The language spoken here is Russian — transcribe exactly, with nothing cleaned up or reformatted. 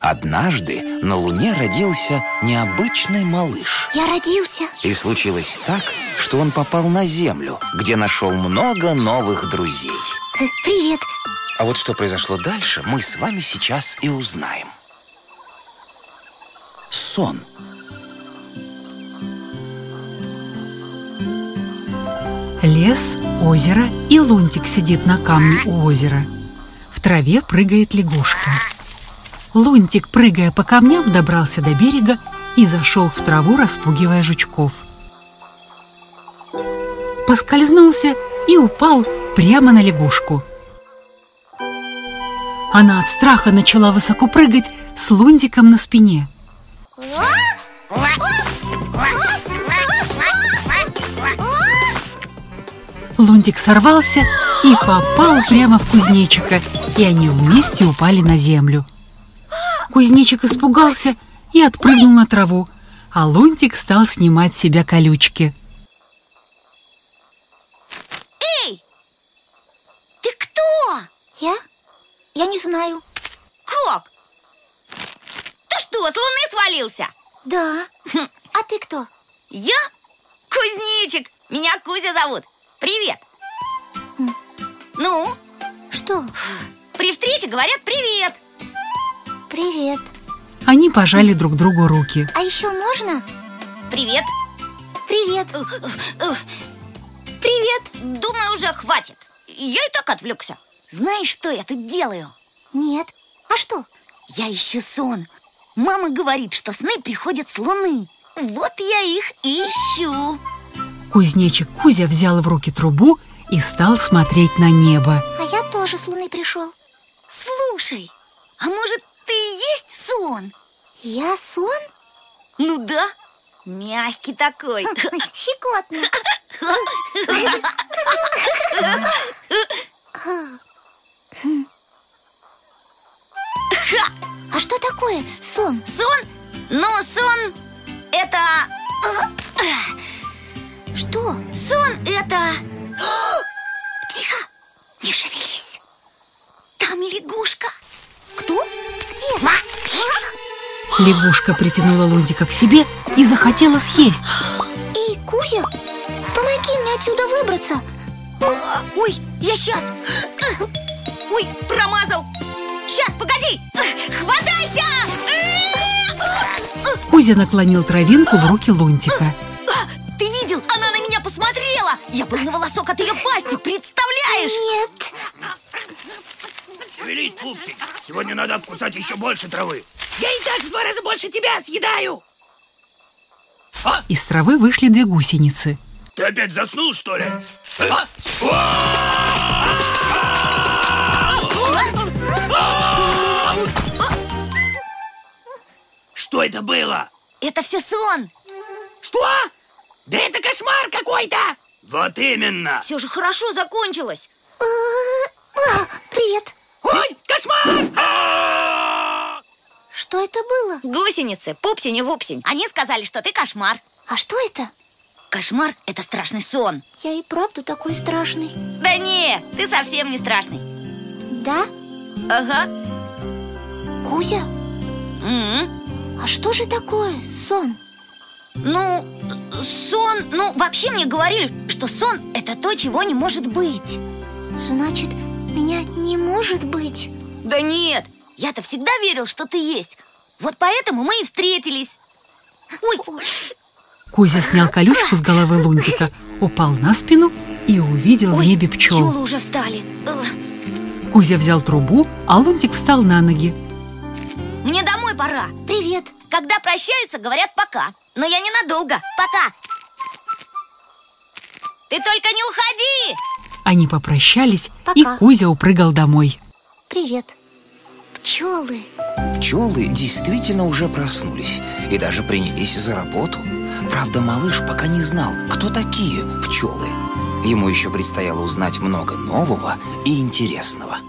Однажды на Луне родился необычный малыш. Я родился. И случилось так, что он попал на Землю, где нашел много новых друзей. Привет. А вот что произошло дальше, мы с вами сейчас и узнаем. Сон. Лес, озеро, и Лунтик сидит на камне у озера. В траве прыгает лягушка. Лунтик, прыгая по камням, добрался до берега и зашел в траву, распугивая жучков. Поскользнулся и упал прямо на лягушку. Она от страха начала высоко прыгать с Лунтиком на спине. Лунтик сорвался и попал прямо в кузнечика, и они вместе упали на землю. Кузнечик испугался и отпрыгнул на траву, а Лунтик стал снимать с себя колючки. Эй! Ты кто? Я? Я не знаю. Как? Ты что, с Луны свалился? Да. А ты кто? Я? Кузнечик. Меня Кузя зовут. Привет. М. Ну? Что? При встрече говорят привет. Привет. Они пожали друг другу руки. А еще можно? Привет. Привет. Привет. Думаю, уже хватит. Я и так отвлекся. Знаешь, что я тут делаю? Нет. А что? Я ищу сон. Мама говорит, что сны приходят с Луны. Вот я их и ищу. Кузнечик Кузя взял в руки трубу и стал смотреть на небо. А я тоже с Луны пришел. Слушай, а может, ты и есть сон? Я сон? Ну да, мягкий такой. Щекотный. А что такое сон? Сон? Ну, сон это... Что? Сон это... Тихо, не шевелись. Там лягушка. Кто? Где? Лягушка притянула Лунтика к себе и захотела съесть. Эй, Кузя, помоги мне отсюда выбраться. Ой, я сейчас. Ой, промазал. Сейчас, погоди. Хватайся. Кузя наклонил травинку в руки Лунтика. Ты видел? Она на меня посмотрела. Я был на волосок от ее пасти, представляешь? Нет. Шевелись, пупсик. Сегодня надо обкусать еще больше травы. Я и так в два раза больше тебя съедаю. А? Из травы вышли две гусеницы. Ты опять заснул, что ли? А? Что это было? Это все сон. Что? Да это кошмар какой-то! Вот именно! Все же хорошо закончилось. Привет. Ой, кошмар! Что это было? Гусеницы, пупсень-вупсень. Они сказали, что ты кошмар. А что это? Кошмар – это страшный сон. Я и правда такой страшный. Да не, ты совсем не страшный. Да? Ага. Кузя, М-м. а что же такое сон? Ну, сон... Ну, вообще мне говорили, что сон – это то, чего не может быть. Значит, меня не может быть. Да нет, я-то всегда верил, что ты есть. Вот поэтому мы и встретились. Ой, Кузя снял колючку с головы Лунтика, упал на спину и увидел в ой, небе пчел. пчелы уже встали. Кузя взял трубу, а Лунтик встал на ноги. Мне домой пора. Привет. Когда прощаются, говорят пока. Но я ненадолго. Пока. Ты только не уходи. Они попрощались, Пока. и Кузя упрыгал домой. Привет. Пчелы. Пчелы действительно уже проснулись и даже принялись за работу. Правда, малыш пока не знал, кто такие пчелы. Ему еще предстояло узнать много нового и интересного.